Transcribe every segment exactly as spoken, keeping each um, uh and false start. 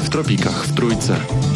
W tropikach w Trójce.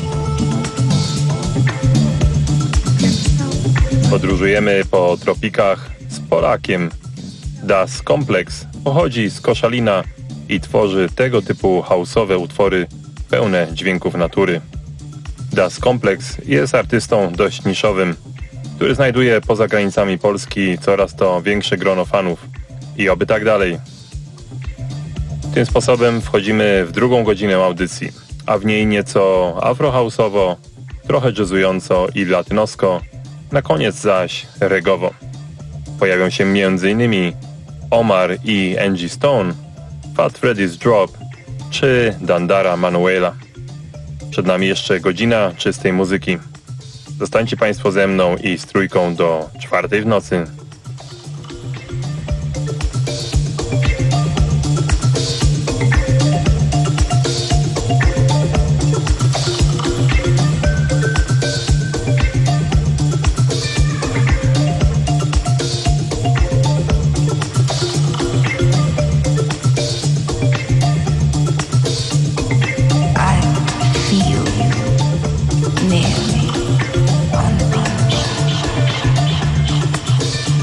Podróżujemy po tropikach z Polakiem. Das Komplex pochodzi z Koszalina i tworzy tego typu house'owe utwory pełne dźwięków natury. Das Komplex jest artystą dość niszowym, który znajduje poza granicami Polski coraz to większe grono fanów i oby tak dalej. Tym sposobem wchodzimy w drugą godzinę audycji, a w niej nieco afrohouse'owo, trochę jazzująco i latynosko, na koniec zaś regowo. Pojawią się m.in. Omar i Angie Stone, Fat Freddy's Drop czy Dandara Manuela. Przed nami jeszcze godzina czystej muzyki. Zostańcie Państwo ze mną i z Trójką do czwartej w nocy. Near me on the beach.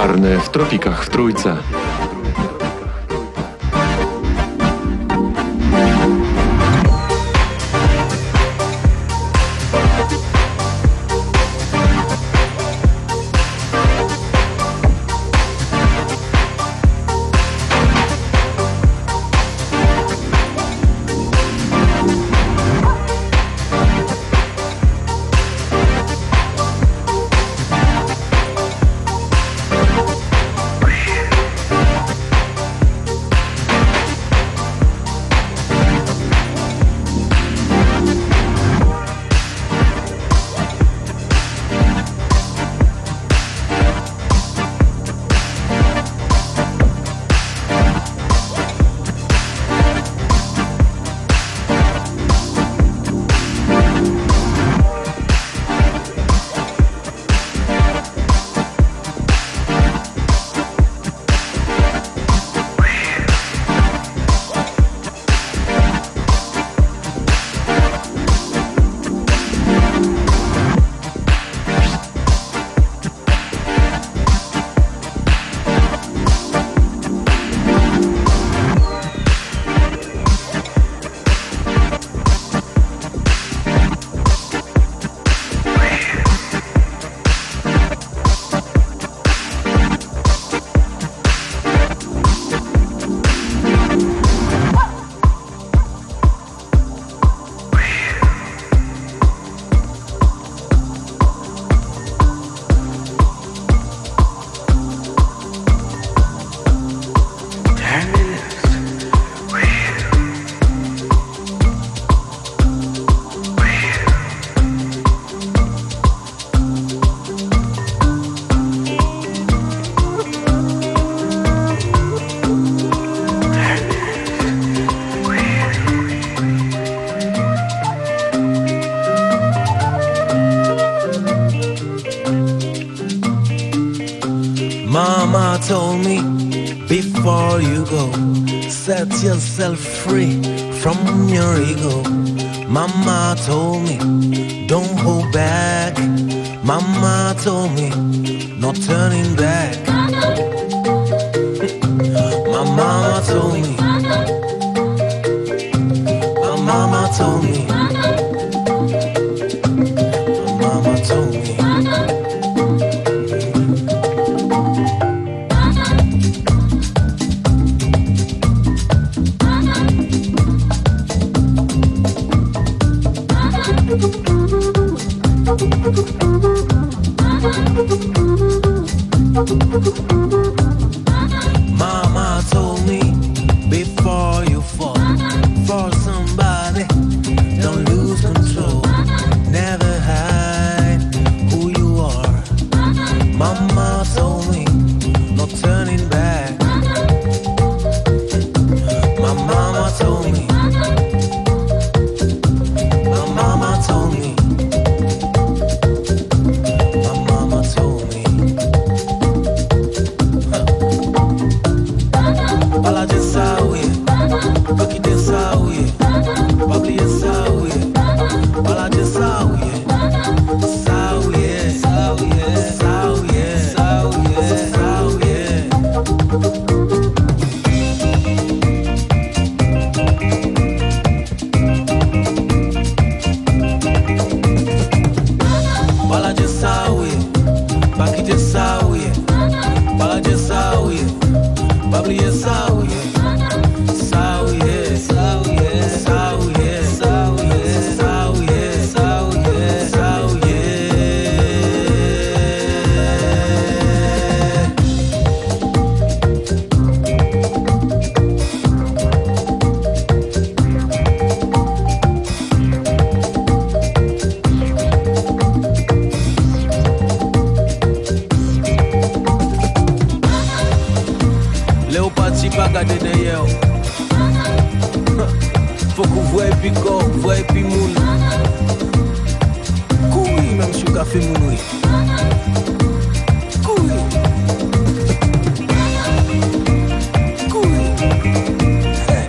Czarny w tropikach w Trójce. Mama told me, before you go, set yourself free from your ego. Mama told me, don't hold back. Mama told me, no turning back. My mama told me, my mama told me, my mama told me. Mama told me, before you fall for somebody, don't lose control. Never hide who you are. Mama told me, no turning back. My mama told me, my mama told me, my mama told me. Fala de saúde, toque de saúde, papi de saúde. Fala de saúde, saúde, saúde, saúde, saúde, saúde. Fala de saúde, papi de saúde. Fala de saúde, papi de saúde. Saúde, saúde, saúde, saúde, saúde, saúde, saúde. Leo parti pa gade de yo. Faut qu'on voie pi go, voie pi moun. Koui même sou café mounoui. Koui. Koui. Hey.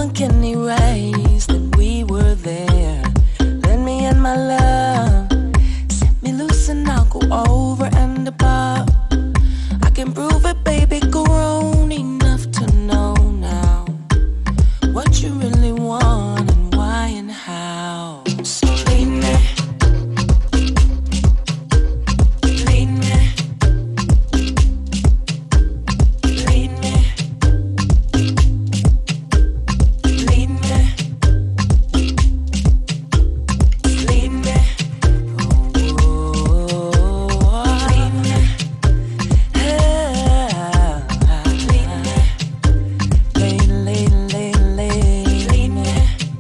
one can erase that we were there. Then me and my love set me loose and I'll go over and above. I can prove it, baby, grown enough to know now what you really want and why and how. So lead me, lead me, lead me, lead me, lead me, oh, lead me, ah, lead me, lead, lead, lead, lead, lead me.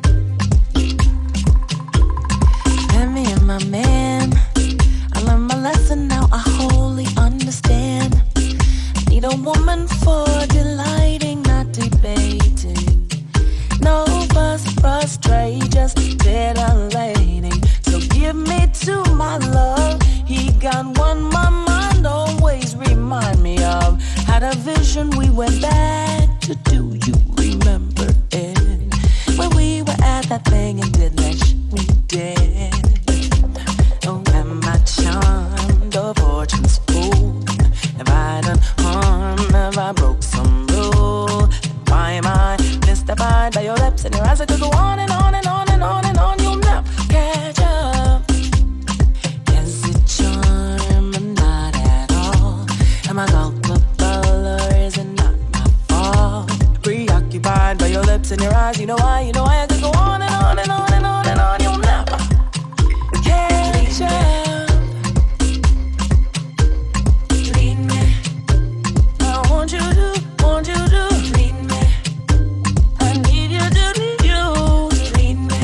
And me and my man, I learned my lesson now, I wholly understand. I need a woman for delighting, not debating. No fuss, frustrate, just titillating. So give me to my love. He got one my mind always remind me of. Had a vision, we went back to do you remember it? When we were at that thing and did that shit we did. Oh, am I charmed or fortune's fool? Have I done harm? Have I broke some rule? Why am I mystified by your lips and your eyes? I could go on and on and on and on and on. You'll never catch up. Is it charm or not at all? Am I culpable or is it not my fault? Preoccupied by your lips and your eyes. You know why, you know why I could go on and on and on and on and on. You'll never catch up. Lead me. I want you to, want you to lead me. I need you to need you. Lead me.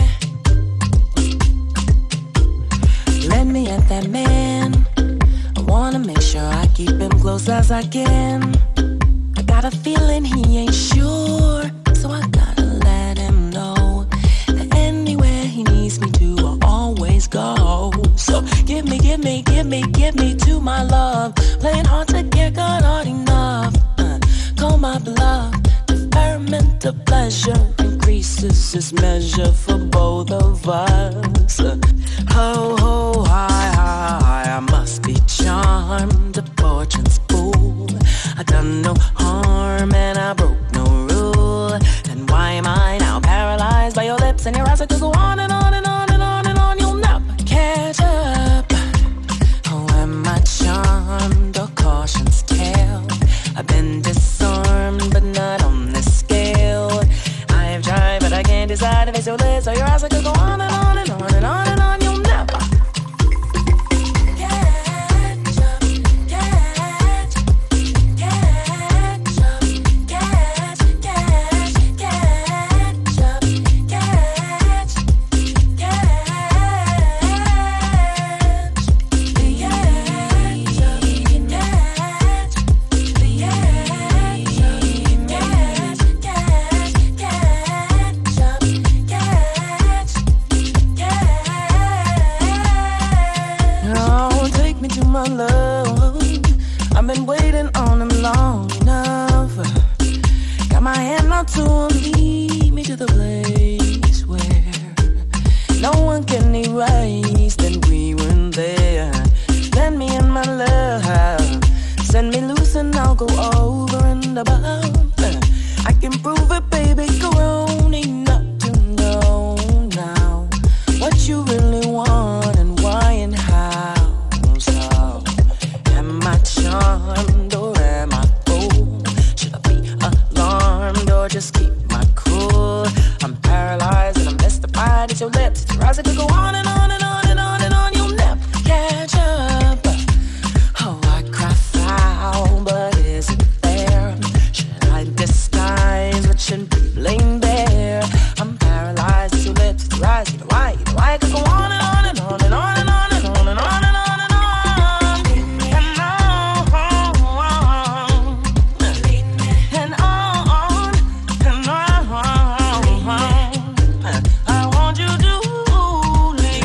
Let me at that man. I wanna make sure I keep him close as I can. I got a feeling he ain't sure, so I gotta let him know that anywhere he needs me to, I'll always go. So give me, give me, give me, give me to my love. Playing hard to get, got hard enough. Uh, call my bluff. Deferment of pleasure increases this measure for both of us. Uh, ho, ho, hi, hi, hi, I must be charmed. The fortune's fool. I done no harm and I broke no rule. And why am I now paralyzed by your lips and your eyes? I could go on and on and on and on and on. You'll never catch up. Oh, am I charmed or caution's tale? I've been disarmed, but not on this scale. I have tried, but I can't decide if it's your lips or your eyes. I could go on and on and on and on and on. You'll never catch up, catch, catch up, catch, catch, catch up, catch, oh, take me to my love. I've been waiting on him long enough. Got my hand out to him, lead me to the place where no one can erase that we were there. Then me and my love, send me loose and I'll go over and above. I can prove it, baby, grown enough to know now what you really want and why and how. So, am I charmed or am I fooled? Should I be alarmed or just keep my cool? I'm paralyzed and I'm mystified. It's your lips, it's your eyes. I could go on and on and on and on and on. You'll never catch up. Oh, I cry foul, but is it fair? Should I disguise what should be laying bare? I'm paralyzed. It's your lips, it's your eyes. You know why, you know why I could go on and on and on and on and on and on and on and on and on and on. And on and on. I want you to leave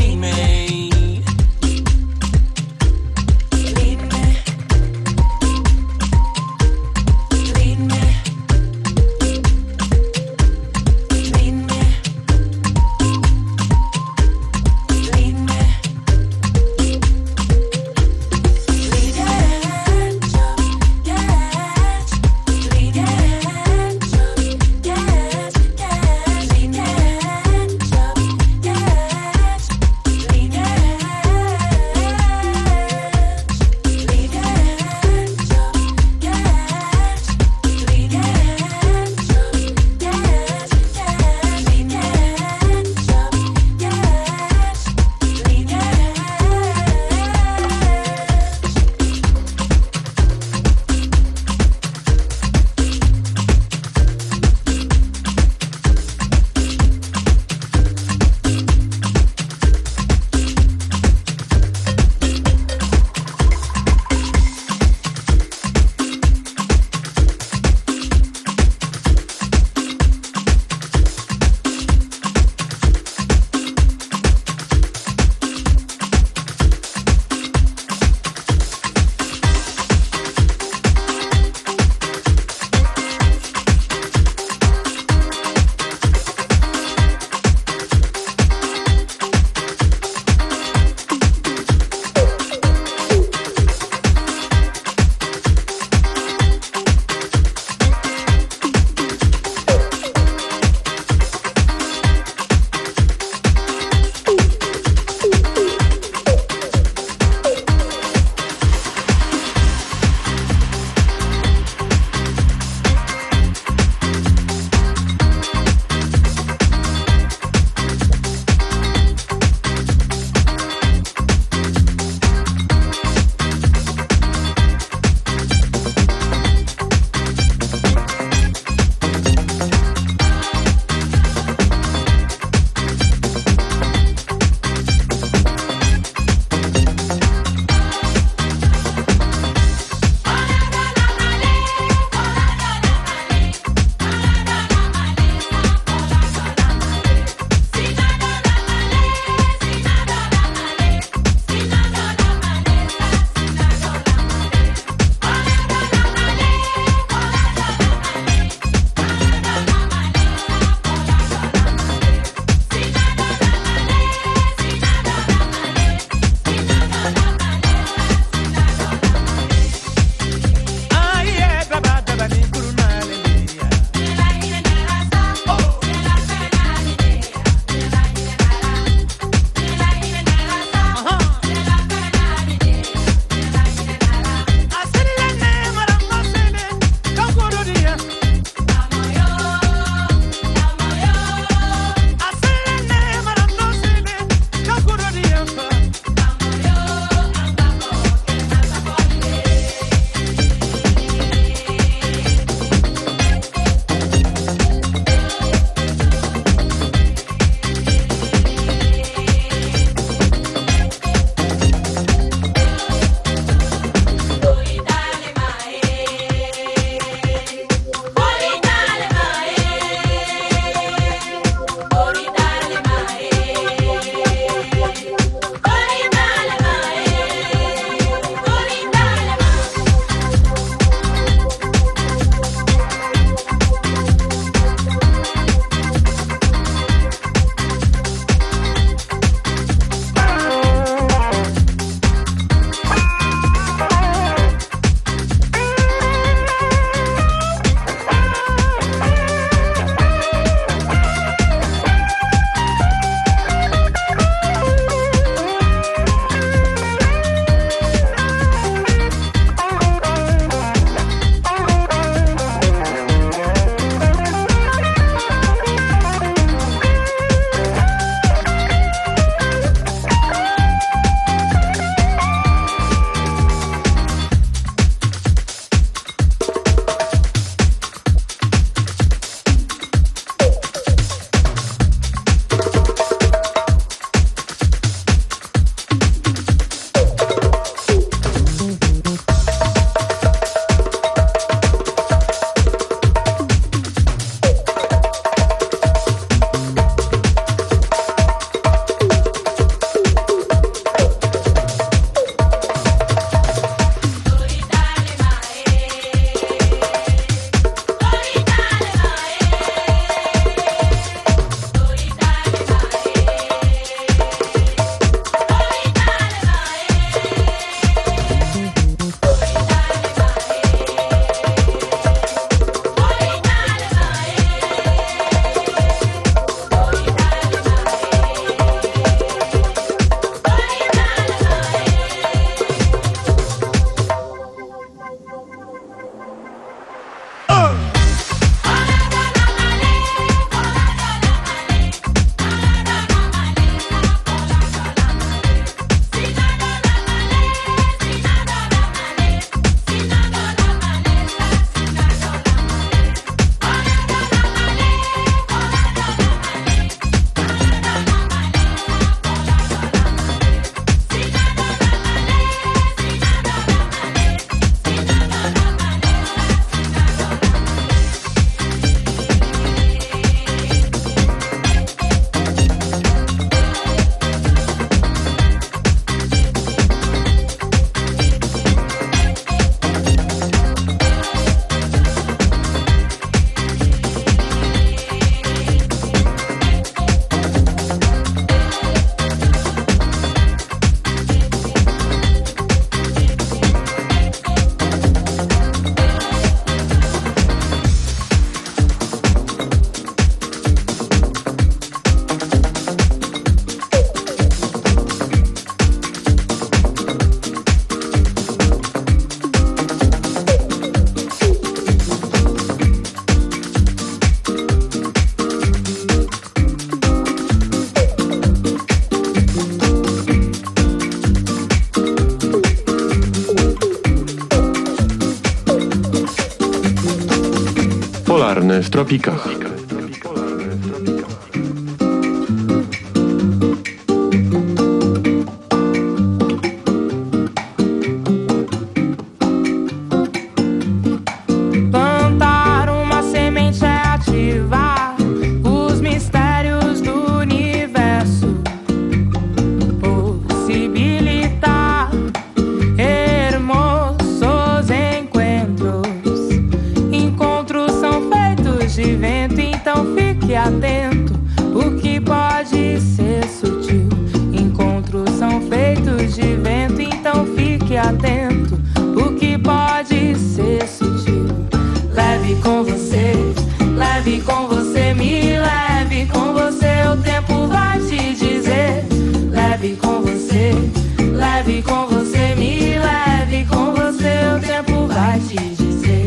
tropikach. Atento, o que pode ser sutil. Encontros são feitos de vento, então fique atento, o que pode ser sutil. Leve com você, leve com você, me leve com você, o tempo vai te dizer. Leve com você, leve com você, me leve com você, o tempo vai te dizer.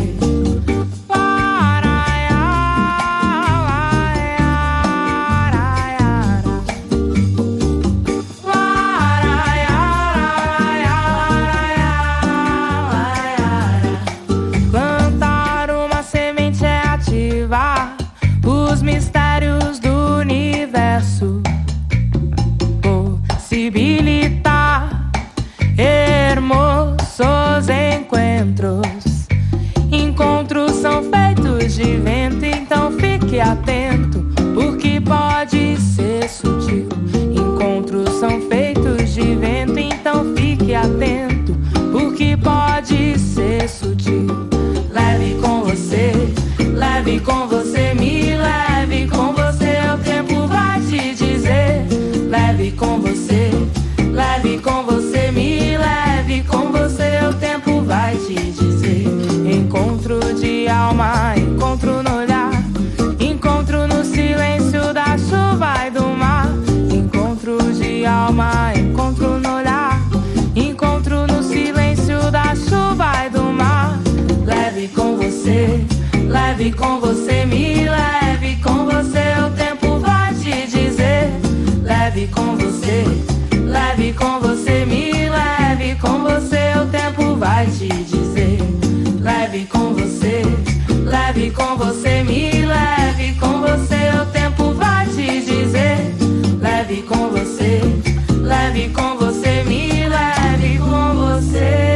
Atento, porque pode ser sutil. Encontros são feitos de vento, então fique atento, porque pode ser sutil. Leve com você, leve com você, me leve com você, o tempo vai te dizer. Leve com você, leve com você, me leve com você, o tempo vai te dizer. Encontro de alma, encontro no olhar, encontro no silêncio da chuva e do mar. Encontro de alma, encontro no olhar, encontro no silêncio da chuva e do mar. Leve com você, leve com você, me leve com você, o tempo vai te dizer. Leve com você, leve com você, me leve com você, o tempo vai te dizer. Leve com você, leve com você, me leve com você, o tempo vai te dizer. Leve com você, leve com você, me leve com você.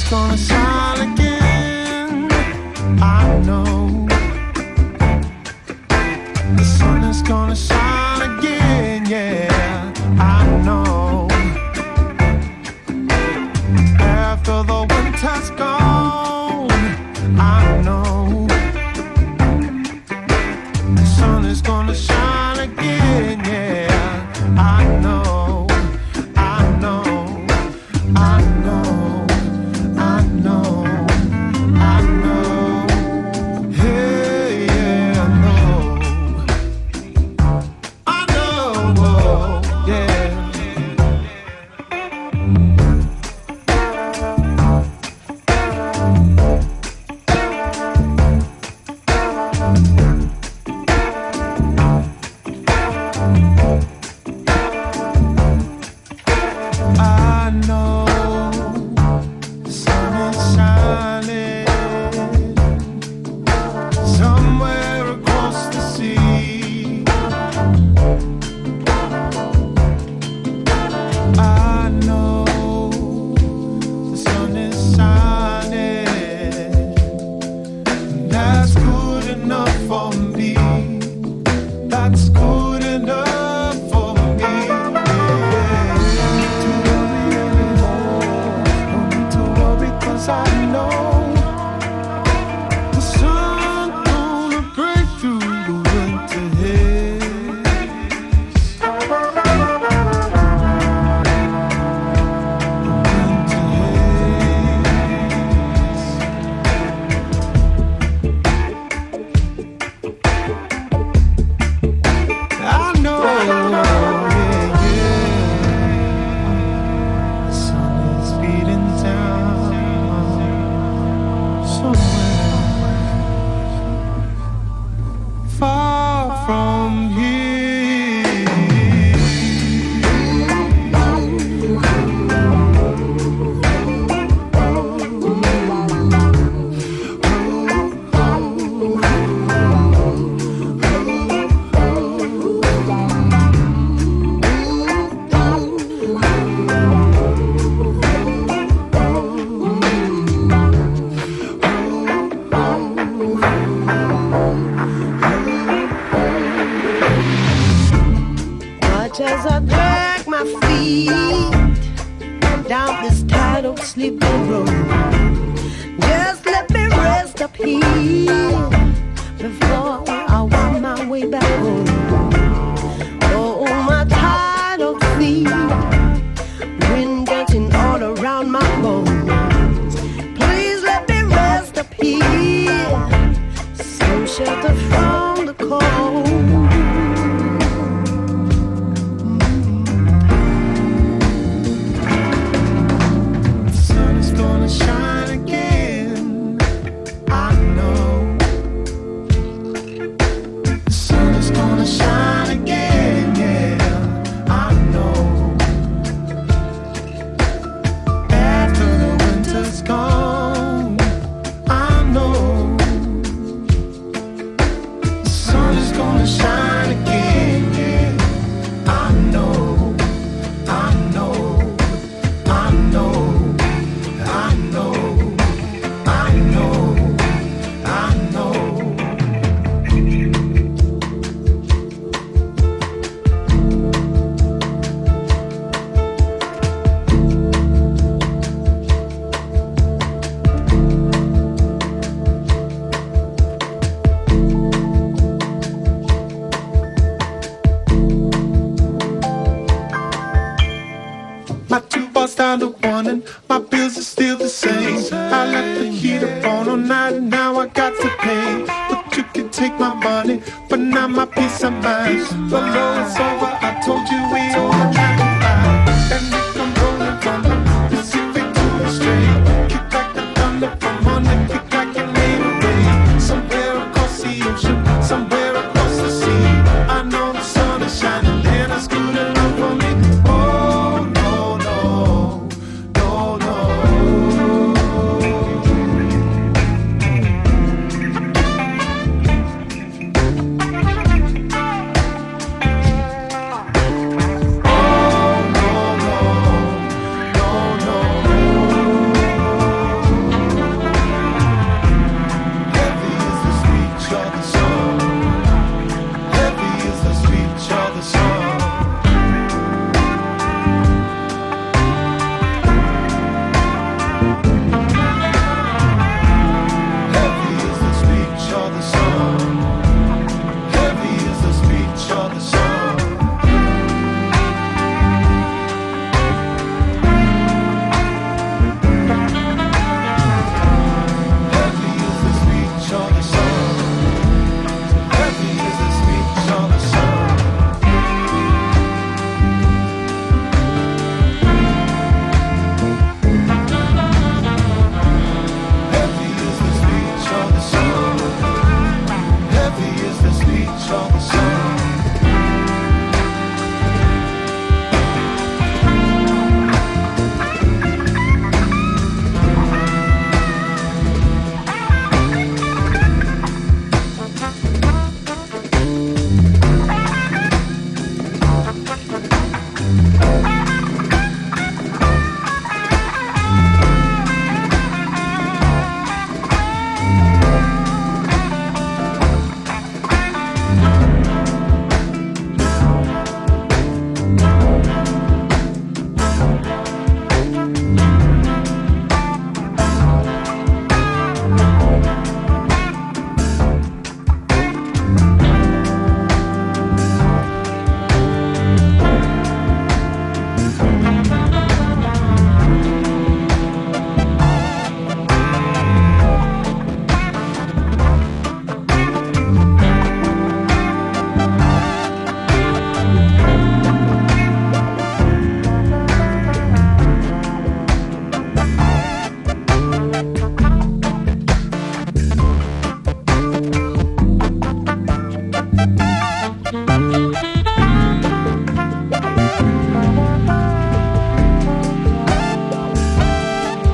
gonna shine again. I know the sun is gonna shine again. Yeah, I know. After the winter's gone, I know the sun is gonna shine again. Yeah, I know. I know. I know. I know. I know. Hey, yeah, I know. I know. Yeah. I know the sun is shining somewhere across the sea. I know the sun is shining. That's good enough for me. That's good enough for me. I know the sun gonna break through the winter haze. The winter haze. I know, yeah, yeah. The sun is beating down somewhere far from here. Much as I drag my feet down this tired sleeping road, just let me rest up here before I wind my way back home. Oh, my tired old feet, wind dancing all around my bones. Please let me rest up here, some shelter from the cold. Shine again. I know the sun is gonna shine again. Yeah, I know. After the winter's gone, I know the sun is gonna shine again. Yeah, I know. I know. I know. I know, I know, I know. My two bars down to one and my bills are still the same. I left the heater on all night and now I got to pay. But you can take my money, but not my peace of mind. The low is over, I told you we all had to ride. And if I'm rolling from the Pacific to the Strait, kick like the thunder from Monday, kick like it made a rain. Somewhere across the ocean, somewhere across the sea, I know the sun is shining and it's good enough for me. Oh no, no, no, no.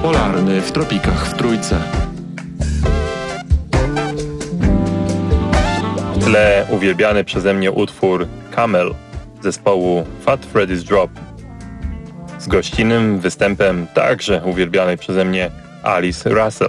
Polarny w tropikach w Trójce. W tle uwielbiany przeze mnie utwór Camel zespołu Fat Freddy's Drop z gościnnym występem także uwielbianej przeze mnie Alice Russell.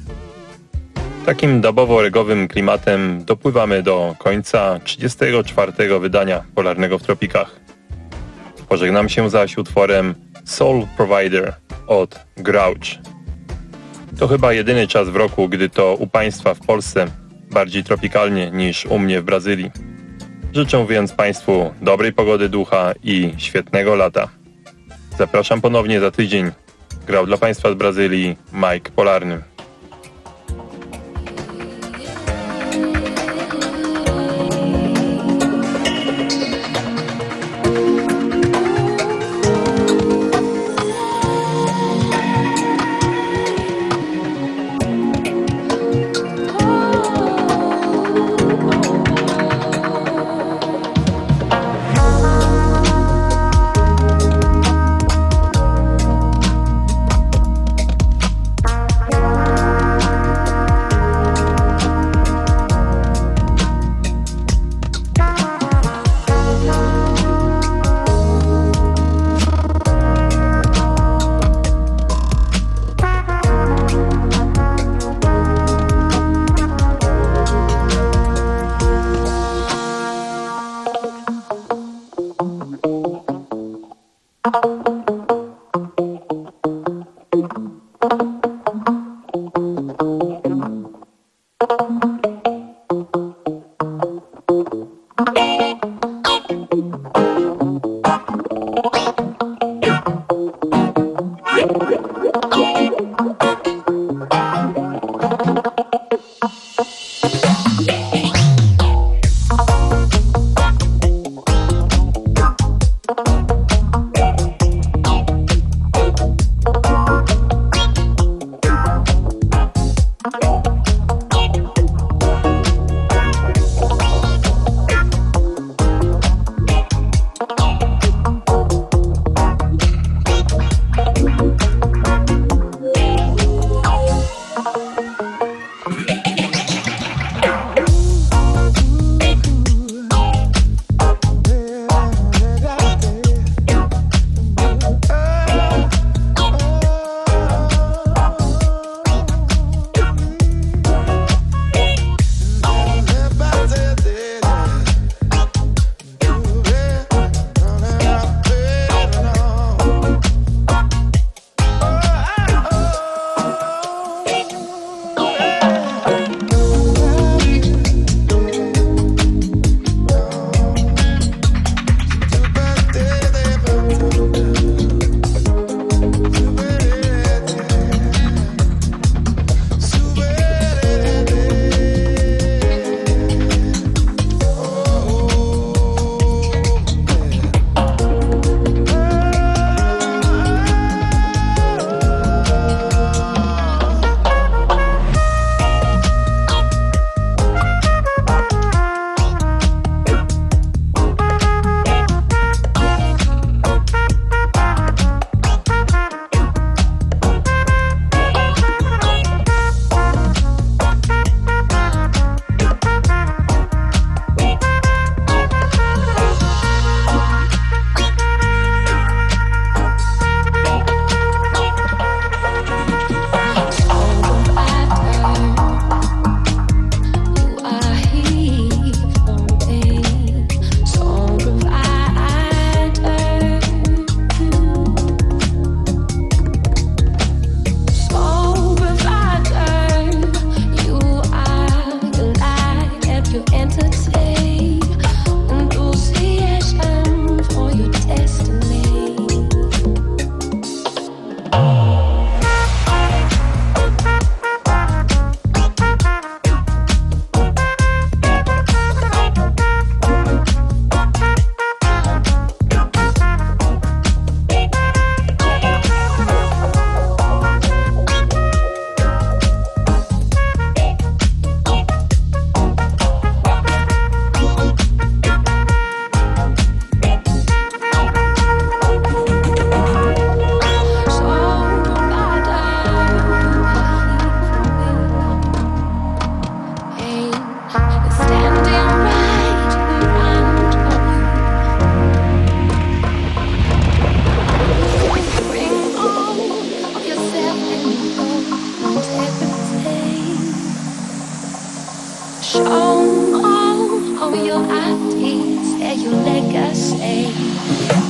Takim dubowo-regowym klimatem dopływamy do końca trzydziestego czwartego wydania Polarnego w Tropikach. Pożegnam się zaś utworem Soul Provider od Grouch. To chyba jedyny czas w roku, gdy to u Państwa w Polsce bardziej tropikalnie niż u mnie w Brazylii. Życzę więc Państwu dobrej pogody ducha i świetnego lata. Zapraszam ponownie za tydzień. Grał dla Państwa z Brazylii Mike Polarny. Show all of your I Ds and your legacy.